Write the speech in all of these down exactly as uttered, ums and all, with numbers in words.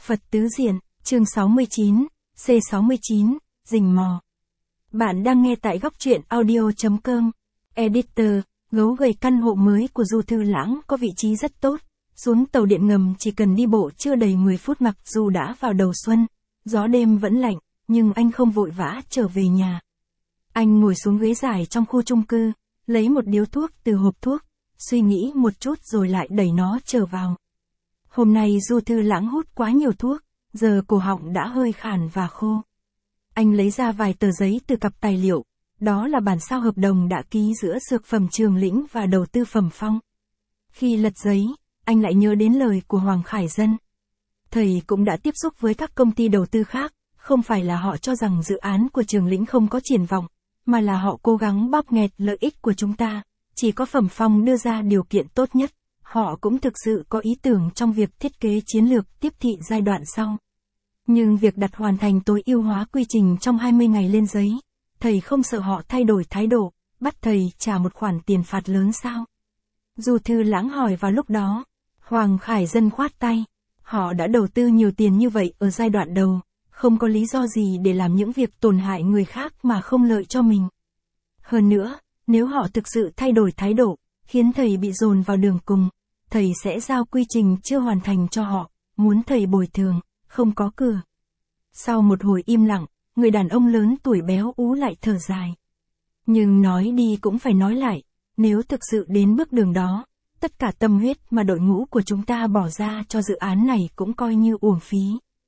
Phật tứ diện, chương sáu mươi chín, C sáu mươi chín, rình mò. Bạn đang nghe tại góc truyện audio chấm com. Editor, gấu gầy căn hộ mới của Du Thư Lãng có vị trí rất tốt. Xuống tàu điện ngầm chỉ cần đi bộ chưa đầy mười phút, mặc dù đã vào đầu xuân, gió đêm vẫn lạnh, nhưng anh không vội vã trở về nhà. Anh ngồi xuống ghế dài trong khu chung cư, lấy một điếu thuốc từ hộp thuốc, suy nghĩ một chút rồi lại đẩy nó trở vào. Hôm nay Du Thư Lãng hút quá nhiều thuốc, giờ cổ họng đã hơi khàn và khô. Anh lấy ra vài tờ giấy từ cặp tài liệu, đó là bản sao hợp đồng đã ký giữa Dược phẩm Trường Lĩnh và Đầu tư Phẩm Phong. Khi lật giấy, anh lại nhớ đến lời của Hoàng Khải Dân. Thầy cũng đã tiếp xúc với các công ty đầu tư khác, không phải là họ cho rằng dự án của Trường Lĩnh không có triển vọng, mà là họ cố gắng bóp nghẹt lợi ích của chúng ta, chỉ có Phẩm Phong đưa ra điều kiện tốt nhất. Họ cũng thực sự có ý tưởng trong việc thiết kế chiến lược tiếp thị giai đoạn sau. Nhưng việc đặt hoàn thành tối ưu hóa quy trình trong hai mươi ngày lên giấy, thầy không sợ họ thay đổi thái độ, bắt thầy trả một khoản tiền phạt lớn sao? Du Thư Lãng hỏi vào lúc đó. Hoàng Khải Dân khoát tay. Họ đã đầu tư nhiều tiền như vậy ở giai đoạn đầu, không có lý do gì để làm những việc tổn hại người khác mà không lợi cho mình. Hơn nữa, nếu họ thực sự thay đổi thái độ, khiến thầy bị dồn vào đường cùng, thầy sẽ giao quy trình chưa hoàn thành cho họ, muốn thầy bồi thường, không có cửa. Sau một hồi im lặng, người đàn ông lớn tuổi béo ú lại thở dài. Nhưng nói đi cũng phải nói lại, nếu thực sự đến bước đường đó, tất cả tâm huyết mà đội ngũ của chúng ta bỏ ra cho dự án này cũng coi như uổng phí.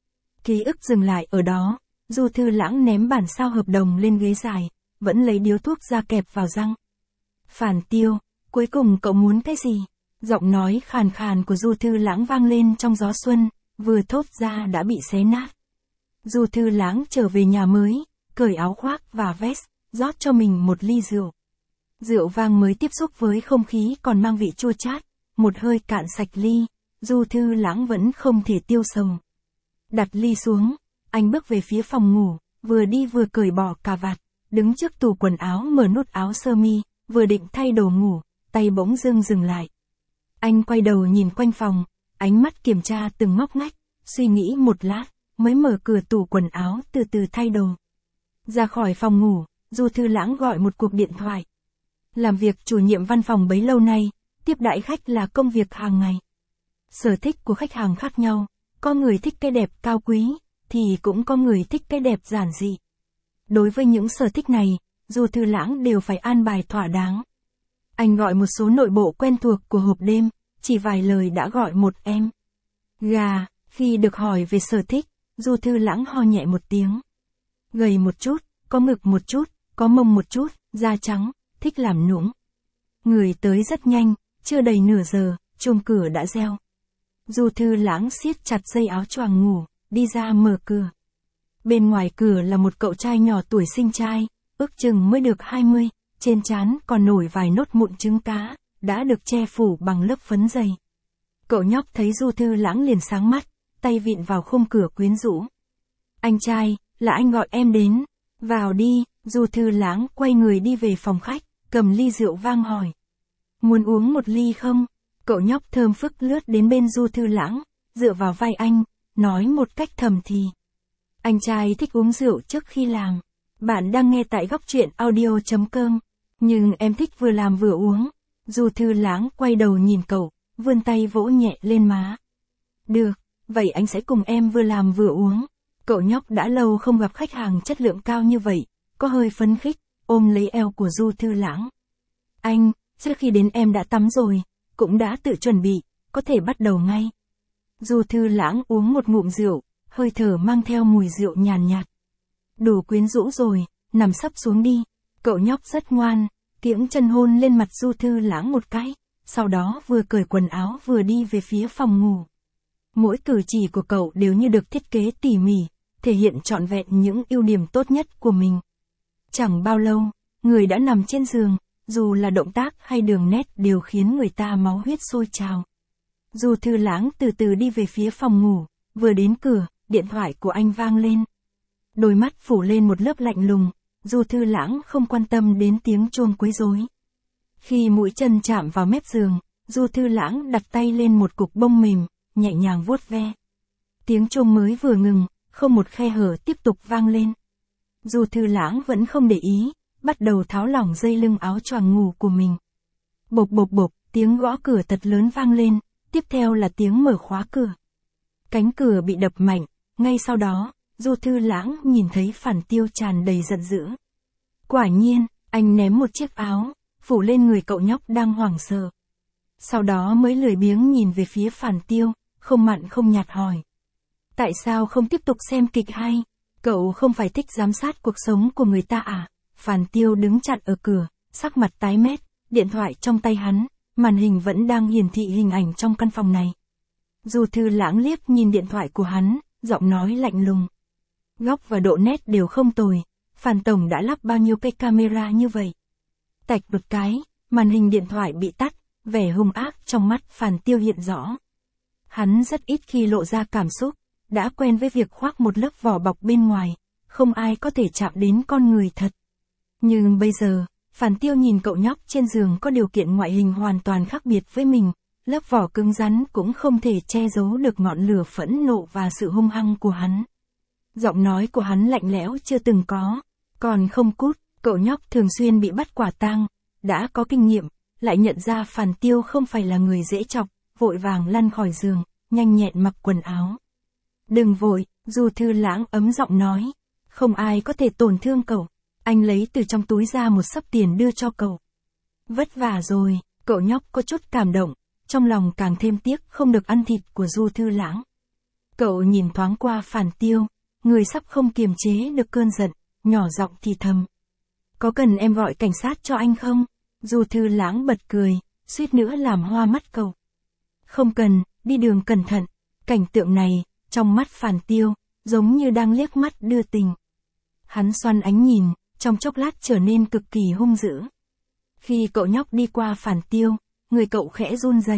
Ký ức dừng lại ở đó, Du Thư Lãng ném bản sao hợp đồng lên ghế dài, vẫn lấy điếu thuốc ra kẹp vào răng. Phản Tiêu, cuối cùng cậu muốn cái gì? Giọng nói khàn khàn của Du Thư Lãng vang lên trong gió xuân, vừa thốt ra đã bị xé nát. Du Thư Lãng trở về nhà mới, cởi áo khoác và vest, rót cho mình một ly rượu. Rượu vang mới tiếp xúc với không khí còn mang vị chua chát, một hơi cạn sạch ly, Du Thư Lãng vẫn không thể tiêu sầu. Đặt ly xuống, anh bước về phía phòng ngủ, vừa đi vừa cởi bỏ cà vạt, đứng trước tủ quần áo mở nút áo sơ mi, vừa định thay đồ ngủ, tay bỗng dưng dừng lại. Anh quay đầu nhìn quanh phòng, ánh mắt kiểm tra từng ngóc ngách, suy nghĩ một lát, mới mở cửa tủ quần áo từ từ thay đồ. Ra khỏi phòng ngủ, Du Thư Lãng gọi một cuộc điện thoại. Làm việc chủ nhiệm văn phòng bấy lâu nay, tiếp đãi khách là công việc hàng ngày. Sở thích của khách hàng khác nhau, có người thích cái đẹp cao quý, thì cũng có người thích cái đẹp giản dị. Đối với những sở thích này, Du Thư Lãng đều phải an bài thỏa đáng. Anh gọi một số nội bộ quen thuộc của hộp đêm, chỉ vài lời đã gọi một em. Gà, khi được hỏi về sở thích, Du Thư Lãng ho nhẹ một tiếng. Gầy một chút, có ngực một chút, có mông một chút, da trắng, thích làm nũng. Người tới rất nhanh, chưa đầy nửa giờ, chuông cửa đã reo. Du Thư Lãng siết chặt dây áo choàng ngủ, đi ra mở cửa. Bên ngoài cửa là một cậu trai nhỏ tuổi xinh trai, ước chừng mới được hai mươi, trên trán còn nổi vài nốt mụn trứng cá, đã được che phủ bằng lớp phấn dày. Cậu nhóc thấy Du Thư Lãng liền sáng mắt, tay vịn vào khung cửa quyến rũ. Anh trai, là anh gọi em đến. Vào đi. Du Thư Lãng quay người đi về phòng khách, cầm ly rượu vang hỏi. Muốn uống một ly không? Cậu nhóc thơm phức lướt đến bên Du Thư Lãng, dựa vào vai anh, nói một cách thầm thì. Anh trai thích uống rượu trước khi làm. Bạn đang nghe tại góc truyện audio chấm com. Nhưng em thích vừa làm vừa uống. Du Thư Lãng quay đầu nhìn cậu, vươn tay vỗ nhẹ lên má. Được, vậy anh sẽ cùng em vừa làm vừa uống. Cậu nhóc đã lâu không gặp khách hàng chất lượng cao như vậy, có hơi phấn khích, ôm lấy eo của Du Thư Lãng. Anh, trước khi đến em đã tắm rồi, cũng đã tự chuẩn bị, có thể bắt đầu ngay. Du Thư Lãng uống một ngụm rượu, hơi thở mang theo mùi rượu nhàn nhạt. Đủ quyến rũ rồi, nằm sấp xuống đi. Cậu nhóc rất ngoan, kiễng chân hôn lên mặt Du Thư Lãng một cái, sau đó vừa cởi quần áo vừa đi về phía phòng ngủ. Mỗi cử chỉ của cậu đều như được thiết kế tỉ mỉ, thể hiện trọn vẹn những ưu điểm tốt nhất của mình. Chẳng bao lâu, người đã nằm trên giường, dù là động tác hay đường nét đều khiến người ta máu huyết sôi trào. Du Thư Lãng từ từ đi về phía phòng ngủ, vừa đến cửa, điện thoại của anh vang lên. Đôi mắt phủ lên một lớp lạnh lùng, Du Thư Lãng không quan tâm đến tiếng chuông quấy rối. Khi mũi chân chạm vào mép giường, Du Thư Lãng đặt tay lên một cục bông mềm, nhẹ nhàng vuốt ve. Tiếng chuông mới vừa ngừng, không một khe hở tiếp tục vang lên. Du Thư Lãng vẫn không để ý, bắt đầu tháo lỏng dây lưng áo choàng ngủ của mình. Bộp bộp bộp, tiếng gõ cửa thật lớn vang lên, tiếp theo là tiếng mở khóa cửa. Cánh cửa bị đập mạnh, ngay sau đó, Du Thư Lãng nhìn thấy Phản Tiêu tràn đầy giận dữ. Quả nhiên, anh ném một chiếc áo, phủ lên người cậu nhóc đang hoảng sợ. Sau đó mới lười biếng nhìn về phía Phản Tiêu, không mặn không nhạt hỏi. Tại sao không tiếp tục xem kịch hay? Cậu không phải thích giám sát cuộc sống của người ta à? Phản Tiêu đứng chặn ở cửa, sắc mặt tái mét, điện thoại trong tay hắn, màn hình vẫn đang hiển thị hình ảnh trong căn phòng này. Du Thư Lãng liếc nhìn điện thoại của hắn, giọng nói lạnh lùng. Góc và độ nét đều không tồi, Phản tổng đã lắp bao nhiêu cái camera như vậy? Tạch một cái, màn hình điện thoại bị tắt, vẻ hung ác trong mắt Phản Tiêu hiện rõ. Hắn rất ít khi lộ ra cảm xúc, đã quen với việc khoác một lớp vỏ bọc bên ngoài, không ai có thể chạm đến con người thật. Nhưng bây giờ, Phản Tiêu nhìn cậu nhóc trên giường có điều kiện ngoại hình hoàn toàn khác biệt với mình, lớp vỏ cứng rắn cũng không thể che giấu được ngọn lửa phẫn nộ và sự hung hăng của hắn. Giọng nói của hắn lạnh lẽo chưa từng có, còn không cút, cậu nhóc thường xuyên bị bắt quả tang, đã có kinh nghiệm, lại nhận ra Phản Tiêu không phải là người dễ chọc, vội vàng lăn khỏi giường, nhanh nhẹn mặc quần áo. Đừng vội, Du Thư Lãng ấm giọng nói, không ai có thể tổn thương cậu, anh lấy từ trong túi ra một xấp tiền đưa cho cậu. Vất vả rồi, cậu nhóc có chút cảm động, trong lòng càng thêm tiếc không được ăn thịt của Du Thư Lãng. Cậu nhìn thoáng qua Phản Tiêu, người sắp không kiềm chế được cơn giận, nhỏ giọng thì thầm. Có cần em gọi cảnh sát cho anh không? Du Thư Lãng bật cười, suýt nữa làm hoa mắt cậu. Không cần, đi đường cẩn thận. Cảnh tượng này, trong mắt Phản Tiêu, giống như đang liếc mắt đưa tình. Hắn xoăn ánh nhìn, trong chốc lát trở nên cực kỳ hung dữ. Khi cậu nhóc đi qua Phản Tiêu, người cậu khẽ run rẩy.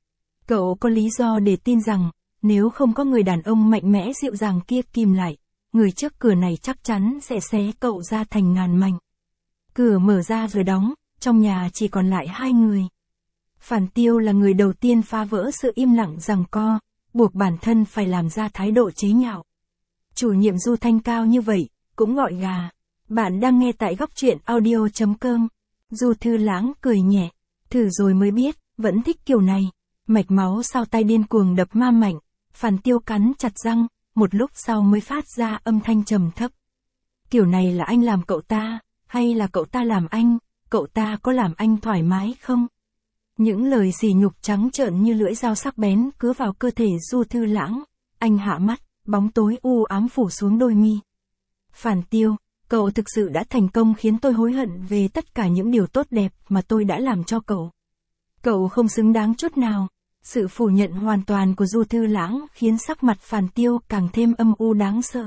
Cậu có lý do để tin rằng, nếu không có người đàn ông mạnh mẽ dịu dàng kia kìm lại, người trước cửa này chắc chắn sẽ xé cậu ra thành ngàn mảnh. Cửa mở ra rồi đóng, trong nhà chỉ còn lại hai người. Phản Tiêu là người đầu tiên phá vỡ sự im lặng giằng co, buộc bản thân phải làm ra thái độ chế nhạo. Chủ nhiệm Du thanh cao như vậy, cũng gọi gà. Bạn đang nghe tại góc truyện audio chấm com. Du Thư Lãng cười nhẹ, thử rồi mới biết, vẫn thích kiểu này. Mạch máu sau tay điên cuồng đập ma mạnh, Phản Tiêu cắn chặt răng, một lúc sau mới phát ra âm thanh trầm thấp. Kiểu này là anh làm cậu ta, hay là cậu ta làm anh, cậu ta có làm anh thoải mái không? Những lời sỉ nhục trắng trợn như lưỡi dao sắc bén cứa vào cơ thể Du Thư Lãng, anh hạ mắt, bóng tối u ám phủ xuống đôi mi. Phản Tiêu, cậu thực sự đã thành công khiến tôi hối hận về tất cả những điều tốt đẹp mà tôi đã làm cho cậu. Cậu không xứng đáng chút nào. Sự phủ nhận hoàn toàn của Du Thư Lãng khiến sắc mặt Phản Tiêu càng thêm âm u đáng sợ.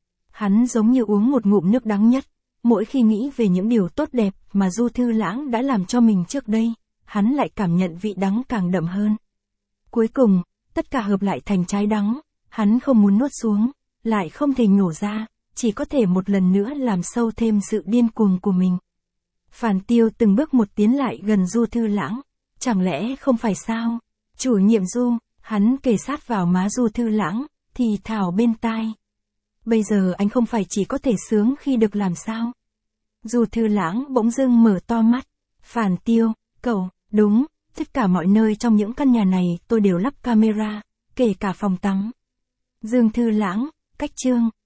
Hắn giống như uống một ngụm nước đắng nhất, mỗi khi nghĩ về những điều tốt đẹp mà Du Thư Lãng đã làm cho mình trước đây, hắn lại cảm nhận vị đắng càng đậm hơn. Cuối cùng, tất cả hợp lại thành trái đắng, hắn không muốn nuốt xuống, lại không thể nhổ ra, chỉ có thể một lần nữa làm sâu thêm sự điên cuồng của mình. Phản Tiêu từng bước một tiến lại gần Du Thư Lãng, chẳng lẽ không phải sao? Chủ nhiệm Du, hắn kề sát vào má Du Thư Lãng, thì thào bên tai. Bây giờ anh không phải chỉ có thể sướng khi được làm sao? Du Thư Lãng bỗng dưng mở to mắt. Phản Tiêu, cậu, đúng, tất cả mọi nơi trong những căn nhà này tôi đều lắp camera, kể cả phòng tắm. Dương Thư Lãng, cách chương.